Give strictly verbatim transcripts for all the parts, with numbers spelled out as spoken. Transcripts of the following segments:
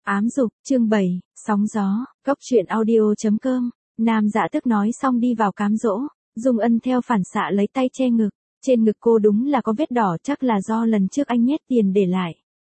Ám dục, chương bảy, sóng gió, góc truyện audio.com, nam dạ tức nói xong đi vào cám dỗ, Dung Ân theo phản xạ lấy tay che ngực, trên ngực cô đúng là có vết đỏ chắc là do lần trước anh nhét tiền để lại.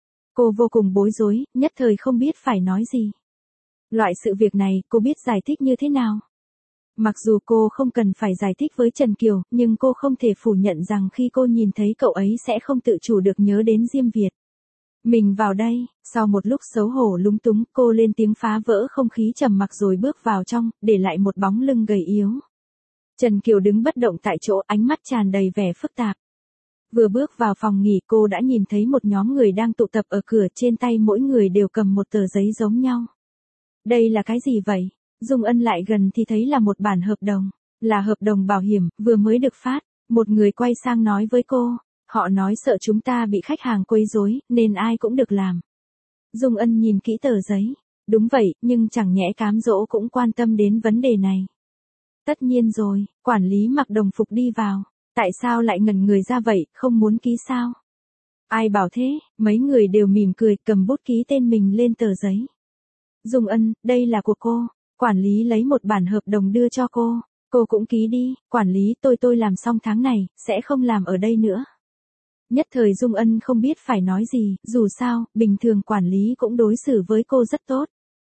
Cô vô cùng bối rối, nhất thời không biết phải nói gì. Loại sự việc này cô biết giải thích như thế nào? Mặc dù cô không cần phải giải thích với Trần Kiều, nhưng cô không thể phủ nhận rằng khi cô nhìn thấy cậu ấy sẽ không tự chủ được nhớ đến Diêm Việt. Mình vào đây, sau một lúc xấu hổ lúng túng, cô lên tiếng phá vỡ không khí trầm mặc rồi bước vào trong, để lại một bóng lưng gầy yếu. Trần Kiều đứng bất động tại chỗ, ánh mắt tràn đầy vẻ phức tạp. Vừa bước vào phòng nghỉ cô đã nhìn thấy một nhóm người đang tụ tập ở cửa, trên tay mỗi người đều cầm một tờ giấy giống nhau. Đây là cái gì vậy? Dung Ân lại gần thì thấy là một bản hợp đồng, là hợp đồng bảo hiểm, vừa mới được phát. Một người quay sang nói với cô, họ nói sợ chúng ta bị khách hàng quấy rối, nên ai cũng được làm. Dung Ân nhìn kỹ tờ giấy, đúng vậy, nhưng chẳng nhẽ cám dỗ cũng quan tâm đến vấn đề này. Tất nhiên rồi, quản lý mặc đồng phục đi vào, tại sao lại ngẩn người ra vậy, không muốn ký sao? Ai bảo thế, mấy người đều mỉm cười, cầm bút ký tên mình lên tờ giấy. Dung Ân, đây là của cô. Quản lý lấy một bản hợp đồng đưa cho cô, cô cũng ký đi, quản lý tôi tôi làm xong tháng này, sẽ không làm ở đây nữa. Nhất thời Dung Ân không biết phải nói gì, dù sao, bình thường quản lý cũng đối xử với cô rất tốt.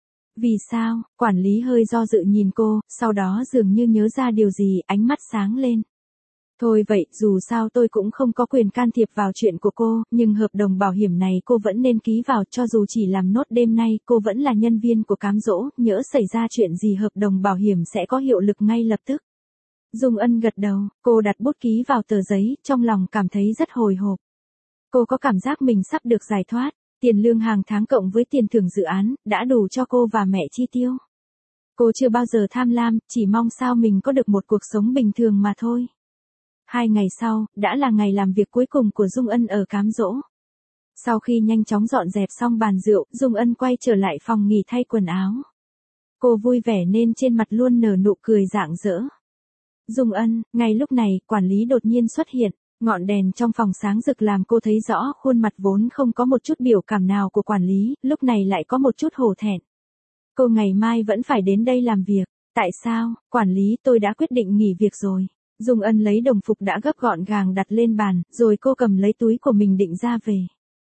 Vì sao, quản lý hơi do dự nhìn cô, sau đó dường như nhớ ra điều gì, ánh mắt sáng lên. Thôi vậy, dù sao tôi cũng không có quyền can thiệp vào chuyện của cô, nhưng hợp đồng bảo hiểm này cô vẫn nên ký vào, cho dù chỉ làm nốt đêm nay, cô vẫn là nhân viên của cám dỗ, nhỡ xảy ra chuyện gì hợp đồng bảo hiểm sẽ có hiệu lực ngay lập tức. Dung Ân gật đầu, cô đặt bút ký vào tờ giấy, trong lòng cảm thấy rất hồi hộp. Cô có cảm giác mình sắp được giải thoát, tiền lương hàng tháng cộng với tiền thưởng dự án, đã đủ cho cô và mẹ chi tiêu. Cô chưa bao giờ tham lam, chỉ mong sao mình có được một cuộc sống bình thường mà thôi. Hai ngày sau, đã là ngày làm việc cuối cùng của Dung Ân ở cám dỗ. Sau khi nhanh chóng dọn dẹp xong bàn rượu, Dung Ân quay trở lại phòng nghỉ thay quần áo. Cô vui vẻ nên trên mặt luôn nở nụ cười rạng rỡ. Dung Ân, ngay lúc này, quản lý đột nhiên xuất hiện, ngọn đèn trong phòng sáng rực làm cô thấy rõ khuôn mặt vốn không có một chút biểu cảm nào của quản lý, lúc này lại có một chút hổ thẹn. Cô ngày mai vẫn phải đến đây làm việc, tại sao, quản lý tôi đã quyết định nghỉ việc rồi. Dung Ân lấy đồng phục đã gấp gọn gàng đặt lên bàn, rồi cô cầm lấy túi của mình định ra về.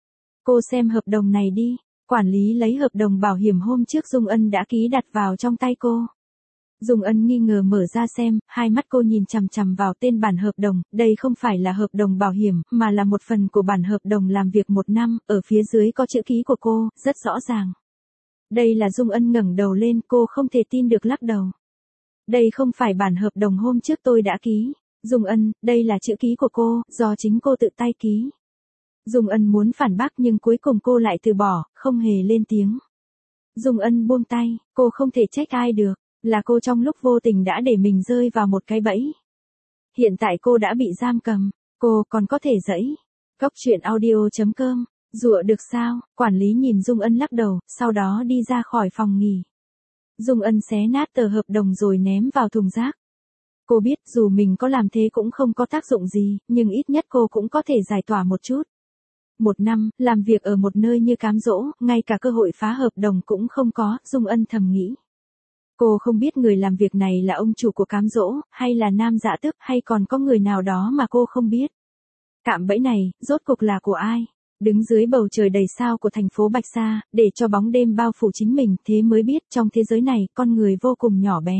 Cô xem hợp đồng này đi, quản lý lấy hợp đồng bảo hiểm hôm trước Dung Ân đã ký đặt vào trong tay cô. Dung Ân nghi ngờ mở ra xem, hai mắt cô nhìn chằm chằm vào tên bản hợp đồng, đây không phải là hợp đồng bảo hiểm, mà là một phần của bản hợp đồng làm việc một năm, ở phía dưới có chữ ký của cô, rất rõ ràng. Đây là Dung Ân ngẩng đầu lên, cô không thể tin được lắc đầu. Đây không phải bản hợp đồng hôm trước tôi đã ký. Dung Ân, đây là chữ ký của cô, do chính cô tự tay ký. Dung Ân muốn phản bác nhưng cuối cùng cô lại từ bỏ, không hề lên tiếng. Dung Ân buông tay, cô không thể trách ai được, là cô trong lúc vô tình đã để mình rơi vào một cái bẫy. Hiện tại cô đã bị giam cầm, cô còn có thể dẫy. Góc truyện audio.com, dụa được sao? Quản lý nhìn Dung Ân lắc đầu, sau đó đi ra khỏi phòng nghỉ. Dung Ân xé nát tờ hợp đồng rồi ném vào thùng rác. Cô biết dù mình có làm thế cũng không có tác dụng gì, nhưng ít nhất cô cũng có thể giải tỏa một chút. Một năm, làm việc ở một nơi như cám dỗ, ngay cả cơ hội phá hợp đồng cũng không có, Dung Ân thầm nghĩ. Cô không biết người làm việc này là ông chủ của cám dỗ, hay là nam dạ tước, hay còn có người nào đó mà cô không biết. Cạm bẫy này, rốt cuộc là của ai? Đứng dưới bầu trời đầy sao của thành phố Bạch Sa, để cho bóng đêm bao phủ chính mình, thế mới biết trong thế giới này, con người vô cùng nhỏ bé.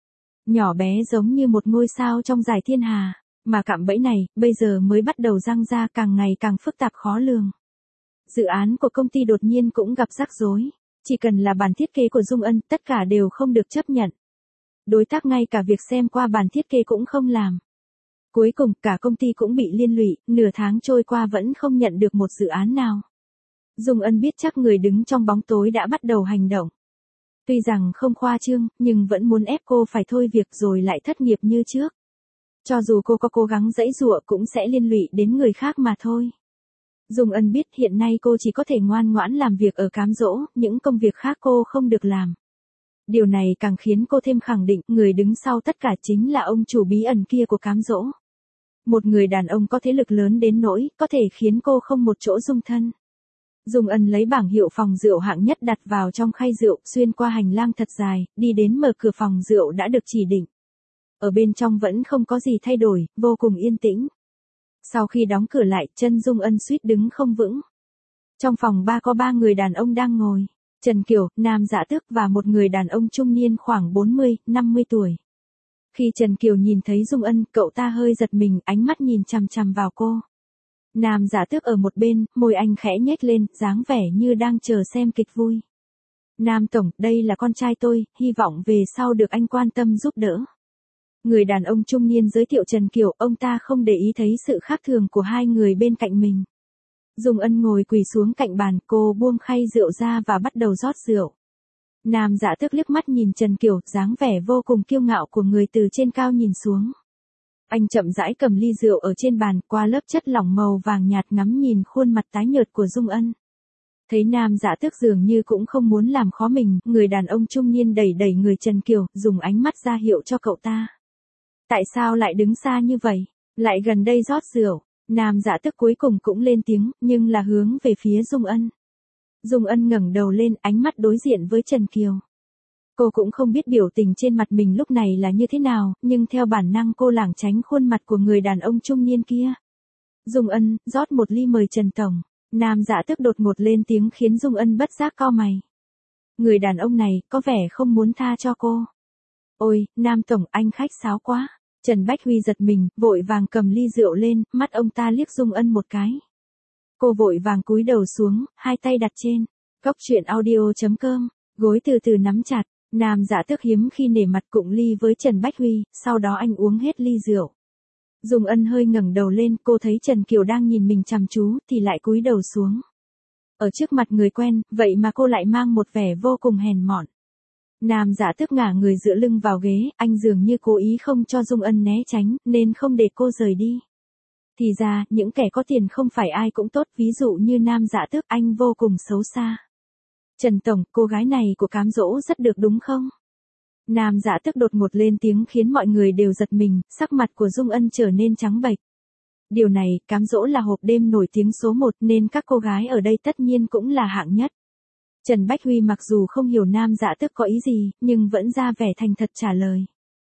Nhỏ bé giống như một ngôi sao trong dải thiên hà, mà cạm bẫy này, bây giờ mới bắt đầu răng ra càng ngày càng phức tạp khó lường. Dự án của công ty đột nhiên cũng gặp rắc rối, chỉ cần là bản thiết kế của Dung Ân, tất cả đều không được chấp nhận. Đối tác ngay cả việc xem qua bản thiết kế cũng không làm. Cuối cùng, cả công ty cũng bị liên lụy, nửa tháng trôi qua vẫn không nhận được một dự án nào. Dung Ân biết chắc người đứng trong bóng tối đã bắt đầu hành động. Tuy rằng không khoa trương, nhưng vẫn muốn ép cô phải thôi việc rồi lại thất nghiệp như trước. Cho dù cô có cố gắng giãy giụa cũng sẽ liên lụy đến người khác mà thôi. Dung Ân biết hiện nay cô chỉ có thể ngoan ngoãn làm việc ở cám dỗ, những công việc khác cô không được làm. Điều này càng khiến cô thêm khẳng định người đứng sau tất cả chính là ông chủ bí ẩn kia của cám dỗ. Một người đàn ông có thế lực lớn đến nỗi có thể khiến cô không một chỗ dung thân. Dung Ân lấy bảng hiệu phòng rượu hạng nhất đặt vào trong khay rượu, xuyên qua hành lang thật dài, đi đến mở cửa phòng rượu đã được chỉ định. Ở bên trong vẫn không có gì thay đổi, vô cùng yên tĩnh. Sau khi đóng cửa lại, chân Dung Ân suýt đứng không vững. Trong phòng ba có ba người đàn ông đang ngồi. Trần Kiều, Nam Dạ Tước và một người đàn ông trung niên khoảng bốn mươi, năm mươi tuổi. Khi Trần Kiều nhìn thấy Dung Ân, cậu ta hơi giật mình, ánh mắt nhìn chằm chằm vào cô. Nam Dạ Tước ở một bên, môi anh khẽ nhếch lên, dáng vẻ như đang chờ xem kịch vui. Nam Tổng, đây là con trai tôi, hy vọng về sau được anh quan tâm giúp đỡ. Người đàn ông trung niên giới thiệu Trần Kiều, ông ta không để ý thấy sự khác thường của hai người bên cạnh mình. Dung Ân ngồi quỳ xuống cạnh bàn, cô buông khay rượu ra và bắt đầu rót rượu. Nam Dạ Tước liếc mắt nhìn Trần Kiều, dáng vẻ vô cùng kiêu ngạo của người từ trên cao nhìn xuống. Anh chậm rãi cầm ly rượu ở trên bàn, qua lớp chất lỏng màu vàng nhạt ngắm nhìn khuôn mặt tái nhợt của Dung Ân. Thấy Nam Dạ Tước dường như cũng không muốn làm khó mình, người đàn ông trung niên đẩy đẩy người Trần Kiều, dùng ánh mắt ra hiệu cho cậu ta. Tại sao lại đứng xa như vậy? Lại gần đây rót rượu. Nam Dạ Tước cuối cùng cũng lên tiếng, nhưng là hướng về phía Dung Ân. Dung Ân ngẩng đầu lên, ánh mắt đối diện với Trần Kiều. Cô cũng không biết biểu tình trên mặt mình lúc này là như thế nào, nhưng theo bản năng cô lảng tránh khuôn mặt của người đàn ông trung niên kia. Dung Ân, rót một ly mời Trần Tổng. Nam Dạ Tước đột ngột lên tiếng khiến Dung Ân bất giác cau mày. Người đàn ông này, có vẻ không muốn tha cho cô. Ôi, Nam Tổng, anh khách sáo quá. Trần Bách Huy giật mình, vội vàng cầm ly rượu lên, mắt ông ta liếc Dung Ân một cái. Cô vội vàng cúi đầu xuống, hai tay đặt trên. Cốc truyện audio chấm com, gối từ từ nắm chặt. Nam Dạ Tước hiếm khi nể mặt cụng ly với Trần Bách Huy, sau đó anh uống hết ly rượu. Dung Ân hơi ngẩng đầu lên, cô thấy Trần Kiều đang nhìn mình chăm chú, thì lại cúi đầu xuống. Ở trước mặt người quen, vậy mà cô lại mang một vẻ vô cùng hèn mọn. Nam Dạ Tước ngả người dựa lưng vào ghế, anh dường như cố ý không cho Dung Ân né tránh, nên không để cô rời đi. Thì ra, những kẻ có tiền không phải ai cũng tốt, ví dụ như Nam Dạ Tước, anh vô cùng xấu xa. Trần Tổng, cô gái này của cám dỗ rất được đúng không? Nam Dạ Tước đột ngột lên tiếng khiến mọi người đều giật mình, sắc mặt của Dung Ân trở nên trắng bệch. Điều này, cám dỗ là hộp đêm nổi tiếng số một nên các cô gái ở đây tất nhiên cũng là hạng nhất. Trần Bách Huy mặc dù không hiểu Nam Dạ Tước có ý gì, nhưng vẫn ra vẻ thành thật trả lời.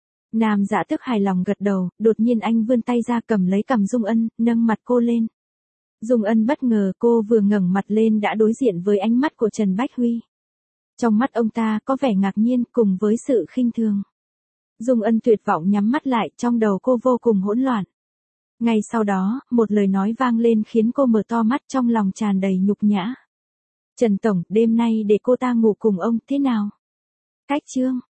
Nam Dạ Tước hài lòng gật đầu, đột nhiên anh vươn tay ra cầm lấy cằm Dung Ân, nâng mặt cô lên. Dung Ân bất ngờ, cô vừa ngẩng mặt lên đã đối diện với ánh mắt của Trần Bách Huy. Trong mắt ông ta có vẻ ngạc nhiên cùng với sự khinh thường. Dung Ân tuyệt vọng nhắm mắt lại, trong đầu cô vô cùng hỗn loạn. Ngay sau đó, một lời nói vang lên khiến cô mở to mắt, trong lòng tràn đầy nhục nhã. Trần Tổng, đêm nay để cô ta ngủ cùng ông, thế nào? Cách chương.